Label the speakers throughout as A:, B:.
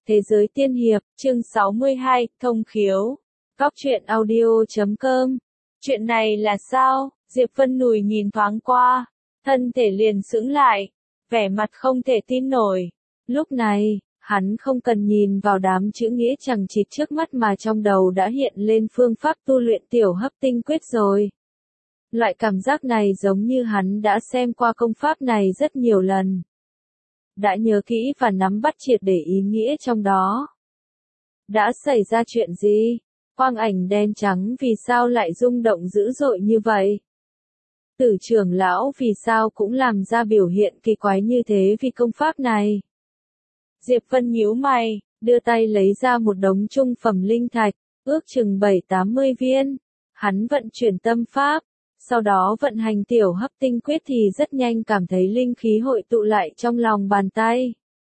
A: Thế giới tiên hiệp, chương 62, thông khiếu. Góc truyện audio.com. Chuyện này là sao? Diệp Vân Nùi nhìn thoáng qua, thân thể liền sững lại, vẻ mặt không thể tin nổi. Lúc này, hắn không cần nhìn vào đám chữ nghĩa chằng chịt trước mắt mà trong đầu đã hiện lên phương pháp tu luyện tiểu hấp tinh quyết rồi. Loại cảm giác này giống như hắn đã xem qua công pháp này rất nhiều lần. Đã nhớ kỹ và nắm bắt triệt để ý nghĩa trong đó. Đã xảy ra chuyện gì? Quang ảnh đen trắng vì sao lại rung động dữ dội như vậy? Tử trưởng lão vì sao cũng làm ra biểu hiện kỳ quái như thế vì công pháp này? Diệp Vân nhíu mày, đưa tay lấy ra một đống trung phẩm linh thạch, ước chừng 7-80 viên. Hắn vận chuyển tâm pháp, sau đó vận hành tiểu hấp tinh quyết thì rất nhanh cảm thấy linh khí hội tụ lại trong lòng bàn tay.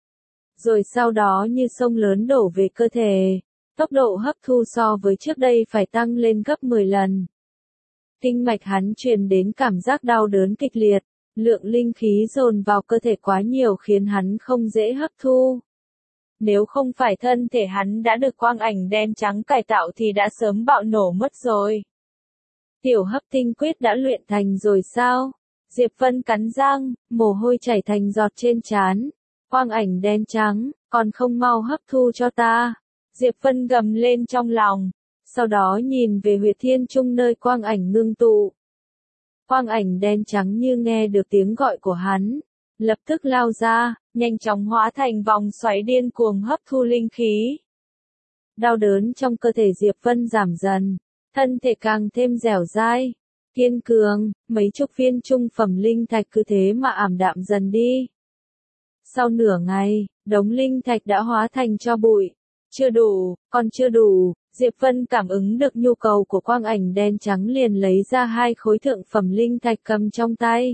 A: Rồi sau đó như sông lớn đổ về cơ thể, tốc độ hấp thu so với trước đây phải tăng lên gấp 10 lần. Kinh mạch hắn truyền đến cảm giác đau đớn kịch liệt, lượng linh khí dồn vào cơ thể quá nhiều khiến hắn không dễ hấp thu. Nếu không phải thân thể hắn đã được quang ảnh đen trắng cải tạo thì đã sớm bạo nổ mất rồi. Tiểu hấp tinh quyết đã luyện thành rồi sao? Diệp Vân cắn răng, mồ hôi chảy thành giọt trên trán. Quang ảnh đen trắng, còn không mau hấp thu cho ta. Diệp Vân gầm lên trong lòng, sau đó nhìn về huyệt thiên trung nơi quang ảnh ngưng tụ. Quang ảnh đen trắng như nghe được tiếng gọi của hắn, lập tức lao ra, nhanh chóng hóa thành vòng xoáy điên cuồng hấp thu linh khí. Đau đớn trong cơ thể Diệp Vân giảm dần, thân thể càng thêm dẻo dai, kiên cường, mấy chục viên trung phẩm linh thạch cứ thế mà ảm đạm dần đi. Sau nửa ngày, đống linh thạch đã hóa thành tro bụi. Chưa đủ, còn chưa đủ, Diệp Vân cảm ứng được nhu cầu của quang ảnh đen trắng liền lấy ra 2 khối thượng phẩm linh thạch cầm trong tay.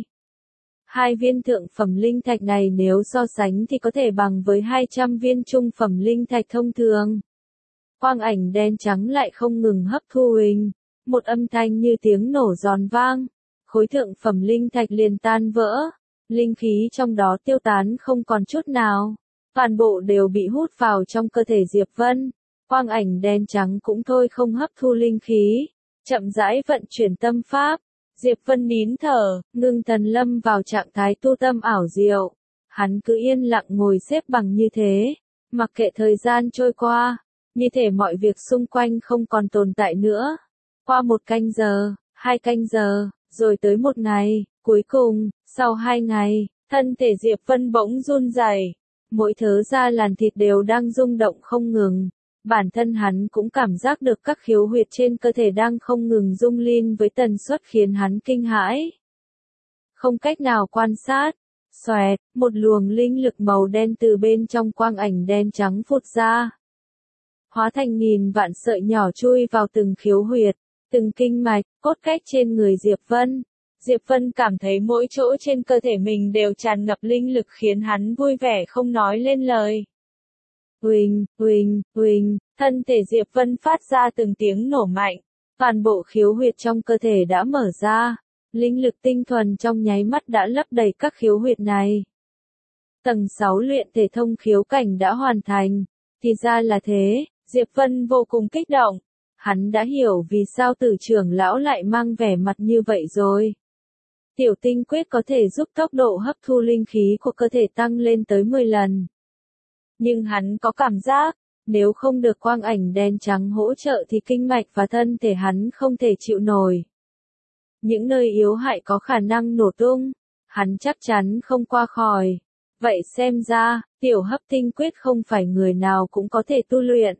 A: 2 viên thượng phẩm linh thạch này nếu so sánh thì có thể bằng với 200 viên trung phẩm linh thạch thông thường. Quang ảnh đen trắng lại không ngừng hấp thu huỳnh, một âm thanh như tiếng nổ giòn vang, khối thượng phẩm linh thạch liền tan vỡ, linh khí trong đó tiêu tán không còn chút nào, toàn bộ đều bị hút vào trong cơ thể Diệp Vân. Quang ảnh đen trắng cũng thôi không hấp thu linh khí, chậm rãi vận chuyển tâm pháp. Diệp Vân nín thở, ngưng thần lâm vào trạng thái tu tâm ảo diệu. Hắn cứ yên lặng ngồi xếp bằng như thế, mặc kệ thời gian trôi qua, như thể mọi việc xung quanh không còn tồn tại nữa. Qua 1 canh giờ, 2 canh giờ, rồi tới 1 ngày, cuối cùng, sau 2 ngày, thân thể Diệp Vân bỗng run rẩy, mỗi thớ da làn thịt đều đang rung động không ngừng. Bản thân hắn cũng cảm giác được các khiếu huyệt trên cơ thể đang không ngừng rung lên với tần suất khiến hắn kinh hãi. Không cách nào quan sát, xoẹt, một luồng linh lực màu đen từ bên trong quang ảnh đen trắng phụt ra. Hóa thành nghìn vạn sợi nhỏ chui vào từng khiếu huyệt, từng kinh mạch, cốt cách trên người Diệp Vân. Diệp Vân cảm thấy mỗi chỗ trên cơ thể mình đều tràn ngập linh lực khiến hắn vui vẻ không nói lên lời. Huỳnh, huỳnh, huỳnh, thân thể Diệp Vân phát ra từng tiếng nổ mạnh, toàn bộ khiếu huyệt trong cơ thể đã mở ra, linh lực tinh thuần trong nháy mắt đã lấp đầy các khiếu huyệt này. Tầng 6 luyện thể thông khiếu cảnh đã hoàn thành, thì ra là thế, Diệp Vân vô cùng kích động, hắn đã hiểu vì sao Tử trưởng lão lại mang vẻ mặt như vậy rồi. Tiểu tinh quyết có thể giúp tốc độ hấp thu linh khí của cơ thể tăng lên tới 10 lần. Nhưng hắn có cảm giác, nếu không được quang ảnh đen trắng hỗ trợ thì kinh mạch và thân thể hắn không thể chịu nổi. Những nơi yếu hại có khả năng nổ tung, hắn chắc chắn không qua khỏi. Vậy xem ra, tiểu hấp tinh quyết không phải người nào cũng có thể tu luyện.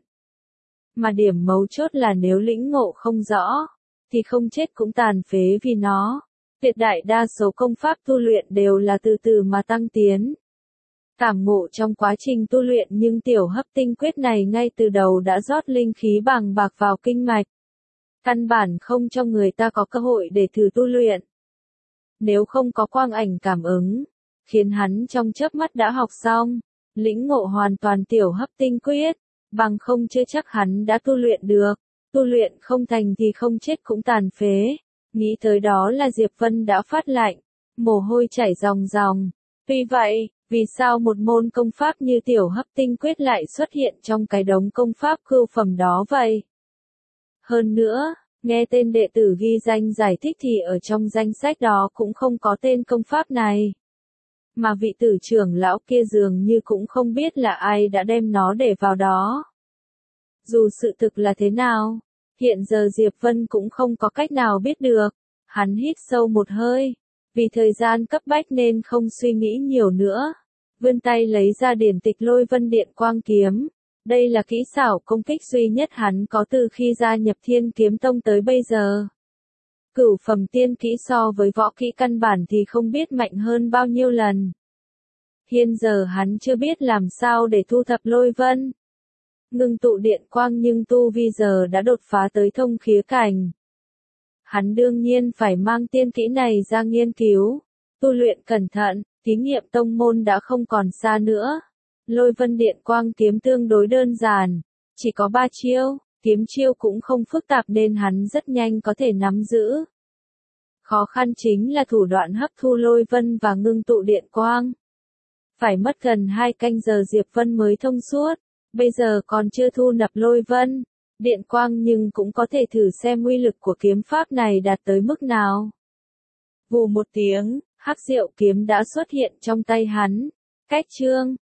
A: Mà điểm mấu chốt là nếu lĩnh ngộ không rõ, thì không chết cũng tàn phế vì nó. Tuyệt đại đa số công pháp tu luyện đều là từ từ mà tăng tiến. Cảm ngộ trong quá trình tu luyện nhưng tiểu hấp tinh quyết này ngay từ đầu đã rót linh khí bàng bạc vào kinh mạch. Căn bản không cho người ta có cơ hội để thử tu luyện. Nếu không có quang ảnh cảm ứng, khiến hắn trong chớp mắt đã học xong, lĩnh ngộ hoàn toàn tiểu hấp tinh quyết, bằng không chưa chắc hắn đã tu luyện được. Tu luyện không thành thì không chết cũng tàn phế. Nghĩ tới đó là Diệp Vân đã phát lạnh, mồ hôi chảy ròng ròng. Vì vậy, Vì sao một môn công pháp như tiểu hấp tinh quyết lại xuất hiện trong cái đống công pháp cưu phẩm đó vậy? Hơn nữa, nghe tên đệ tử ghi danh giải thích thì ở trong danh sách đó cũng không có tên công pháp này. Mà vị tử trưởng lão kia dường như cũng không biết là ai đã đem nó để vào đó. Dù sự thực là thế nào, hiện giờ Diệp Vân cũng không có cách nào biết được. Hắn hít sâu một hơi, vì thời gian cấp bách nên không suy nghĩ nhiều nữa. Vươn tay lấy ra điển tịch Lôi Vân Điện Quang Kiếm. Đây là kỹ xảo công kích duy nhất hắn có từ khi gia nhập Thiên Kiếm Tông tới bây giờ. Cửu phẩm tiên kỹ so với võ kỹ căn bản thì không biết mạnh hơn bao nhiêu lần. Hiện giờ hắn chưa biết làm sao để thu thập Lôi Vân. Ngưng tụ điện quang nhưng tu vi giờ đã đột phá tới thông khía cảnh. Hắn đương nhiên phải mang tiên kỹ này ra nghiên cứu, tu luyện cẩn thận, thí nghiệm tông môn đã không còn xa nữa. Lôi Vân Điện Quang Kiếm tương đối đơn giản, chỉ có 3 chiêu, kiếm chiêu cũng không phức tạp nên hắn rất nhanh có thể nắm giữ. Khó khăn chính là thủ đoạn hấp thu Lôi Vân và ngưng tụ điện quang. Phải mất gần 2 canh giờ Diệp Vân mới thông suốt, bây giờ còn chưa thu nạp Lôi Vân, điện quang nhưng cũng có thể thử xem uy lực của kiếm pháp này đạt tới mức nào. Vù một tiếng, hắc diệu kiếm đã xuất hiện trong tay hắn. Cách chương